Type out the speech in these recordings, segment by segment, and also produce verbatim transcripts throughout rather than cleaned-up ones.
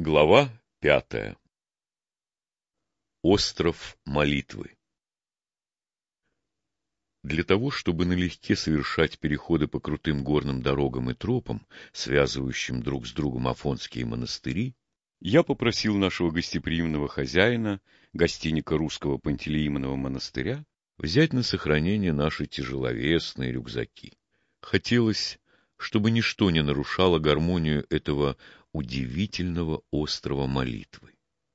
Глава пятая. Остров молитвы. Для того, чтобы налегке совершать переходы по крутым горным дорогам и тропам, связывающим друг с другом афонские монастыри, я попросил нашего гостеприимного хозяина, гостинника Русского Пантелеимонова монастыря, взять на сохранение наши тяжеловесные рюкзаки. Хотелось, чтобы ничто не нарушало гармонию этого удивительного острова молитвы.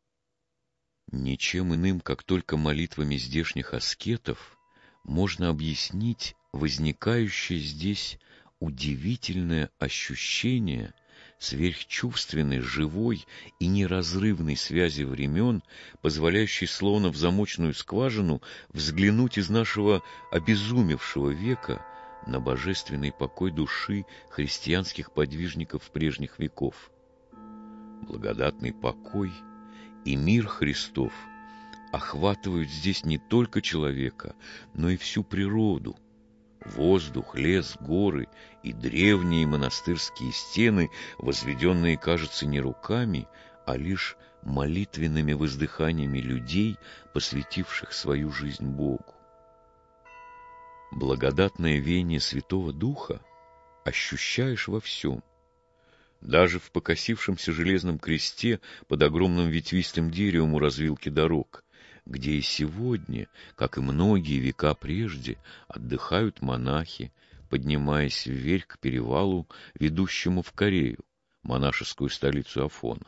Ничем иным, как только молитвами здешних аскетов, можно объяснить возникающее здесь удивительное ощущение сверхчувственной, живой и неразрывной связи времен, позволяющей словно в замочную скважину взглянуть из нашего обезумевшего века на божественный покой души христианских подвижников прежних веков. Благодатный покой и мир Христов охватывают здесь не только человека, но и всю природу. Воздух, лес, горы и древние монастырские стены, возведенные, кажется, не руками, а лишь молитвенными воздыханиями людей, посвятивших свою жизнь Богу. Благодатное веяние Святого Духа ощущаешь во всем. Даже в покосившемся железном кресте под огромным ветвистым деревом у развилки дорог, где и сегодня, как и многие века прежде, отдыхают монахи, поднимаясь вверх к перевалу, ведущему в Корею, монашескую столицу Афона.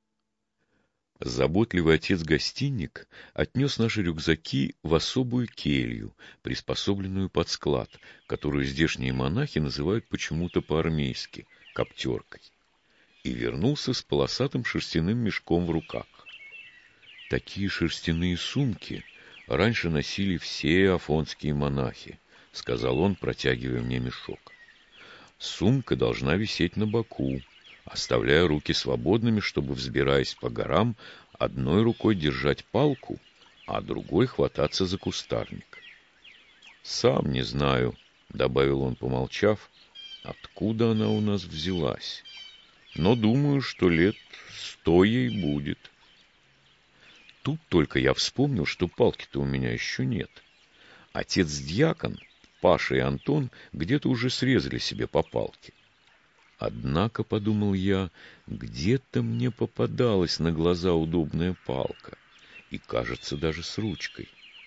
Заботливый отец-гостинник отнес наши рюкзаки в особую келью, приспособленную под склад, которую здешние монахи называют почему-то по-армейски — коптеркой, и вернулся с полосатым шерстяным мешком в руках. Такие шерстяные сумки раньше носили все афонские монахи, — сказал он, протягивая мне мешок. Сумка должна висеть на боку, оставляя руки свободными, чтобы, взбираясь по горам, одной рукой держать палку, а другой хвататься за кустарник. «Сам не знаю», — добавил он, помолчав, — «откуда она у нас взялась, но думаю, что лет сто ей будет». Тут только я вспомнил, что палки-то у меня еще нет. Отец-дьякон, Паша и Антон где-то уже срезали себе по палке. Однако, подумал я, где-то мне попадалась на глаза удобная палка, и, кажется, даже с ручкой.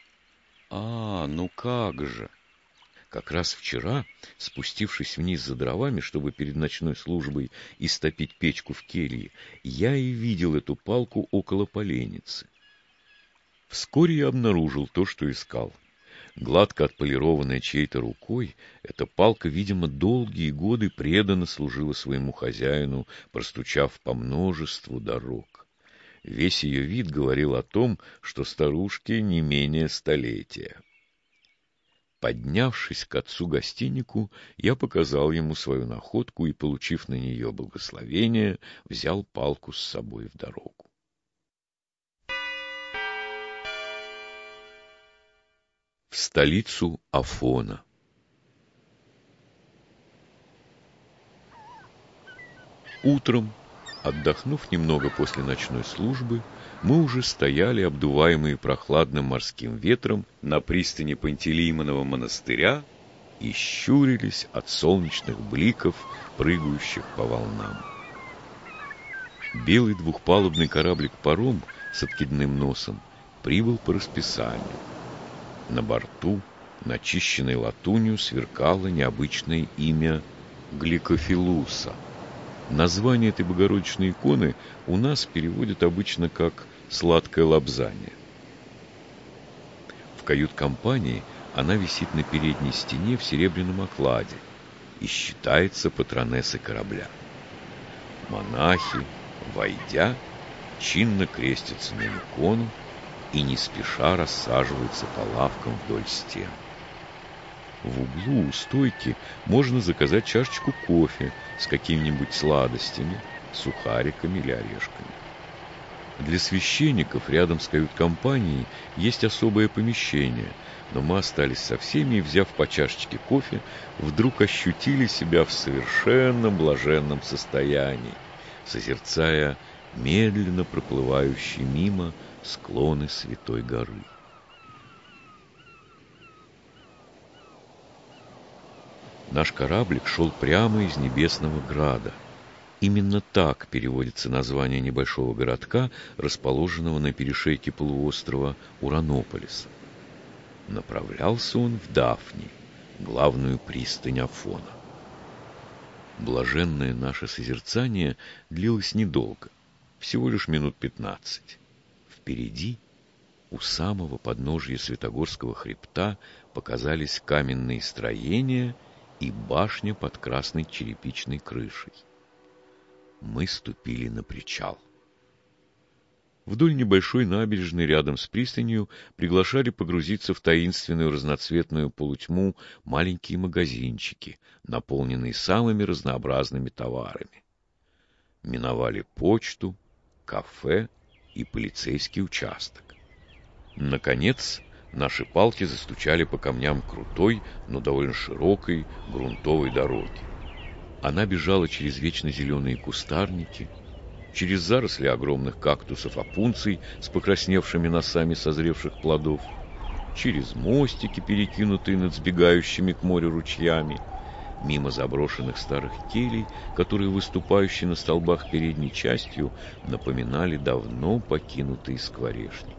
А, ну как же! Как раз вчера, спустившись вниз за дровами, чтобы перед ночной службой истопить печку в келье, я и видел эту палку около поленницы. Вскоре я обнаружил то, что искал. Гладко отполированная чьей-то рукой, эта палка, видимо, долгие годы преданно служила своему хозяину, простучав по множеству дорог. Весь ее вид говорил о том, что старушке не менее столетия. Поднявшись к отцу-гостиннику, я показал ему свою находку и, получив на нее благословение, взял палку с собой в дорогу. В столицу Афона. Утром, отдохнув немного после ночной службы, мы уже стояли, обдуваемые прохладным морским ветром, на пристани Пантелеимонова монастыря и щурились от солнечных бликов, прыгающих по волнам. Белый двухпалубный кораблик-паром с откидным носом прибыл по расписанию. На борту, начищенной латунью, сверкало необычное имя Гликофилуса. Название этой богородичной иконы у нас переводят обычно как «сладкое лобзание». В кают-компании она висит на передней стене в серебряном окладе и считается патронессой корабля. Монахи, войдя, чинно крестятся на икону и не спеша рассаживаются по лавкам вдоль стен. В углу у стойки можно заказать чашечку кофе с какими-нибудь сладостями, сухариками или орешками. Для священников рядом с кают-компанией есть особое помещение, но мы остались со всеми и, взяв по чашечке кофе, вдруг ощутили себя в совершенно блаженном состоянии, созерцая медленно проплывающие мимо склоны Святой горы. Наш кораблик шел прямо из Небесного Града. Именно так переводится название небольшого городка, расположенного на перешейке полуострова Уранополиса. Направлялся он в Дафни, главную пристань Афона. Блаженное наше созерцание длилось недолго, всего лишь минут пятнадцать. Впереди, у самого подножия Святогорского хребта, показались каменные строения и башня под красной черепичной крышей. Мы ступили на причал. Вдоль небольшой набережной рядом с пристанью приглашали погрузиться в таинственную разноцветную полутьму маленькие магазинчики, наполненные самыми разнообразными товарами. Миновали почту, кафе и полицейский участок. Наконец, наши палки застучали по камням крутой, но довольно широкой грунтовой дороги. Она бежала через вечно зеленые кустарники, через заросли огромных кактусов опунций с покрасневшими носами созревших плодов, через мостики, перекинутые над сбегающими к морю ручьями, мимо заброшенных старых келей, которые, выступающие на столбах передней частью, напоминали давно покинутые скворечники.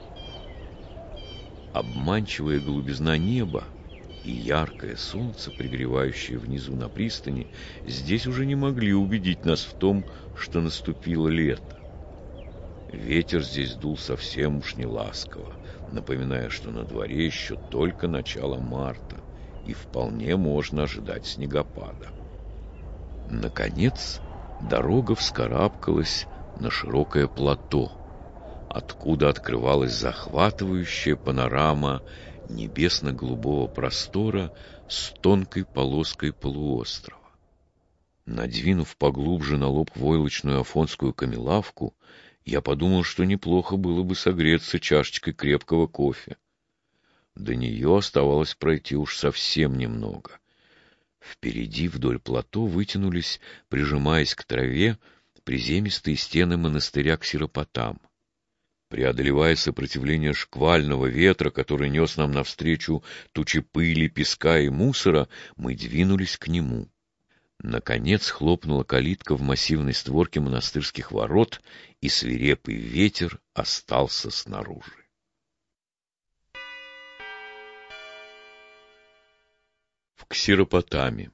Обманчивая голубизна неба и яркое солнце, пригревающее внизу на пристани, здесь уже не могли убедить нас в том, что наступило лето. Ветер здесь дул совсем уж не ласково, напоминая, что на дворе еще только начало марта, и вполне можно ожидать снегопада. Наконец, дорога вскарабкалась на широкое плато, откуда открывалась захватывающая панорама небесно-голубого простора с тонкой полоской полуострова. Надвинув поглубже на лоб войлочную афонскую камелавку, я подумал, что неплохо было бы согреться чашечкой крепкого кофе. До нее оставалось пройти уж совсем немного. Впереди вдоль плато вытянулись, прижимаясь к траве, приземистые стены монастыря Ксиропотам. Преодолевая сопротивление шквального ветра, который нес нам навстречу тучи пыли, песка и мусора, мы двинулись к нему. Наконец хлопнула калитка в массивной створке монастырских ворот, и свирепый ветер остался снаружи. В Ксиропотаме.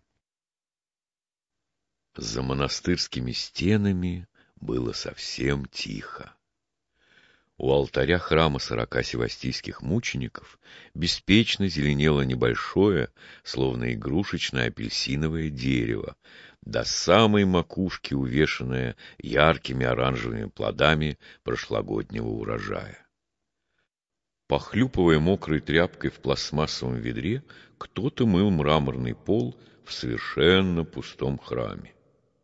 За монастырскими стенами было совсем тихо. У алтаря храма сорока севастийских мучеников беспечно зеленело небольшое, словно игрушечное апельсиновое дерево, до самой макушки увешанное яркими оранжевыми плодами прошлогоднего урожая. Похлюпывая мокрой тряпкой в пластмассовом ведре, кто-то мыл мраморный пол в совершенно пустом храме.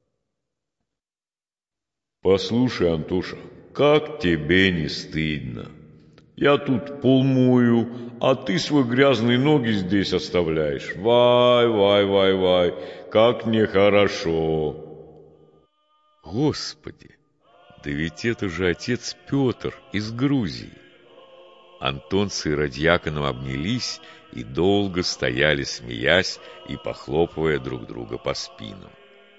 «Послушай, Антоша, как тебе не стыдно? Я тут пол мою, а ты свои грязные ноги здесь оставляешь. Вай, вай, вай, вай, как нехорошо!» Господи, да ведь это же отец Петр из Грузии. Антон с иродьяконом обнялись и долго стояли, смеясь и похлопывая друг друга по спинам.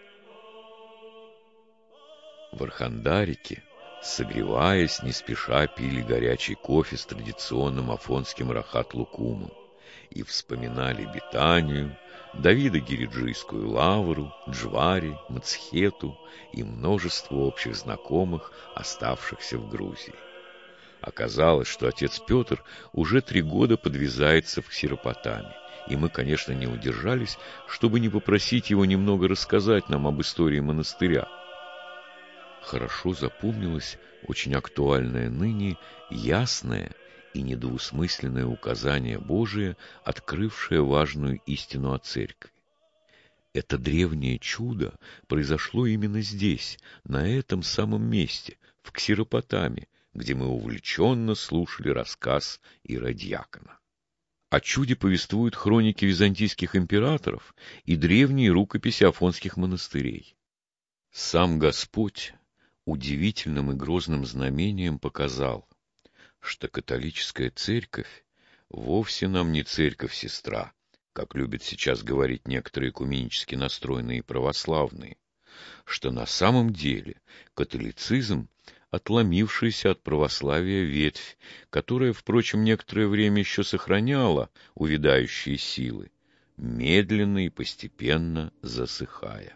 В Архандарике, согреваясь, не спеша пили горячий кофе с традиционным афонским рахат-лукумом и вспоминали Бетанию, Давида Гириджийскую лавру, Джвари, Мацхету и множество общих знакомых, оставшихся в Грузии. Оказалось, что отец Петр уже три года подвязается в Ксиропотаме, и мы, конечно, не удержались, чтобы не попросить его немного рассказать нам об истории монастыря. Хорошо запомнилось очень актуальное ныне, ясное и недвусмысленное указание Божие, открывшее важную истину о церкви. Это древнее чудо произошло именно здесь, на этом самом месте, в Ксиропотаме, где мы увлеченно слушали рассказ иродьякона. О чуде повествуют хроники византийских императоров и древние рукописи афонских монастырей. Сам Господь удивительным и грозным знамением показал, что католическая церковь вовсе нам не церковь-сестра, как любят сейчас говорить некоторые экуменически настроенные православные, что на самом деле католицизм — отломившаяся от православия ветвь, которая, впрочем, некоторое время еще сохраняла увядающие силы, медленно и постепенно засыхая.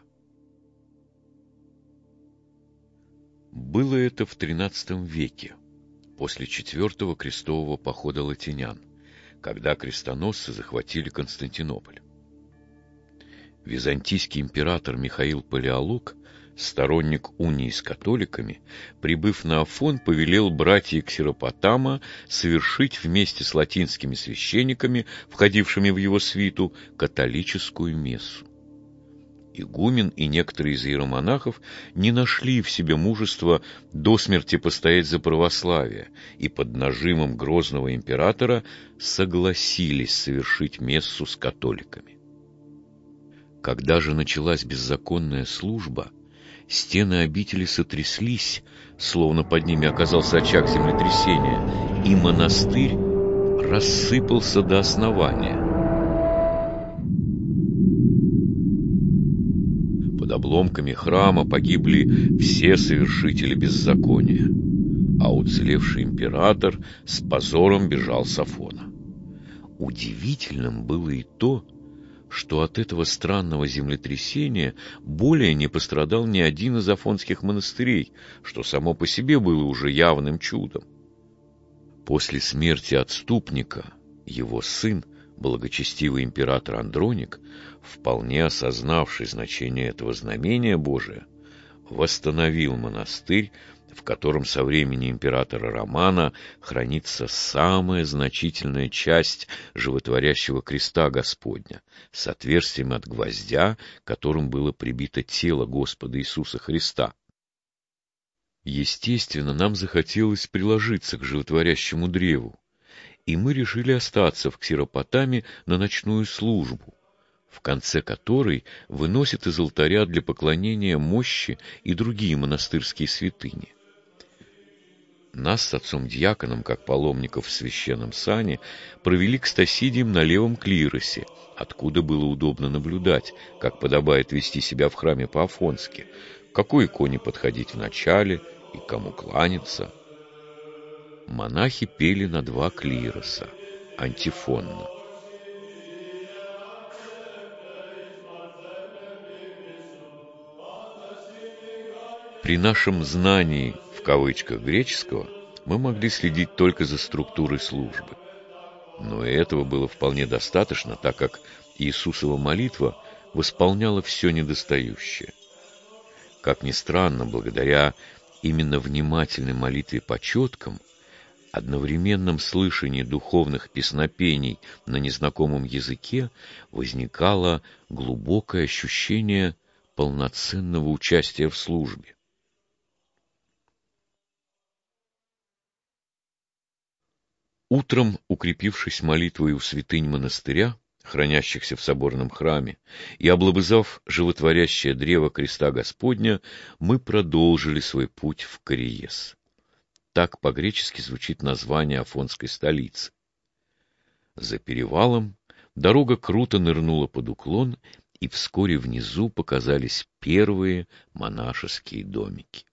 Было это в тринадцатом веке, после четвертого крестового похода латинян, когда крестоносцы захватили Константинополь. Византийский император Михаил Палеолог, сторонник унии с католиками, прибыв на Афон, повелел братьям Ксеропотама совершить вместе с латинскими священниками, входившими в его свиту, католическую мессу. Игумен и некоторые из иеромонахов не нашли в себе мужества до смерти постоять за православие и под нажимом грозного императора согласились совершить мессу с католиками. Когда же началась беззаконная служба, стены обители сотряслись, словно под ними оказался очаг землетрясения, и монастырь рассыпался до основания. Под обломками храма погибли все совершители беззакония, а уцелевший император с позором бежал с Афона. Удивительным было и то, что от этого странного землетрясения более не пострадал ни один из афонских монастырей, что само по себе было уже явным чудом. После смерти отступника его сын, благочестивый император Андроник, вполне осознавший значение этого знамения Божия, восстановил монастырь, в котором со времени императора Романа хранится самая значительная часть животворящего креста Господня, с отверстием от гвоздя, которым было прибито тело Господа Иисуса Христа. Естественно, нам захотелось приложиться к животворящему древу, и мы решили остаться в Ксеропотаме на ночную службу, в конце которой выносят из алтаря для поклонения мощи и другие монастырские святыни. Нас с отцом-дьяконом, как паломников в священном сане, провели к стасидиям на левом клиросе, откуда было удобно наблюдать, как подобает вести себя в храме по-афонски, к какой иконе подходить в начале и кому кланяться. Монахи пели на два клироса, антифонно. При нашем знании, в кавычках, греческого, мы могли следить только за структурой службы. Но и этого было вполне достаточно, так как Иисусова молитва восполняла все недостающее. Как ни странно, благодаря именно внимательной молитве по четкам, одновременном слышании духовных песнопений на незнакомом языке возникало глубокое ощущение полноценного участия в службе. Утром, укрепившись молитвой у святынь монастыря, хранящихся в соборном храме, и облобызав животворящее древо креста Господня, мы продолжили свой путь в Кариес. Так по-гречески звучит название афонской столицы. За перевалом дорога круто нырнула под уклон, и вскоре внизу показались первые монашеские домики.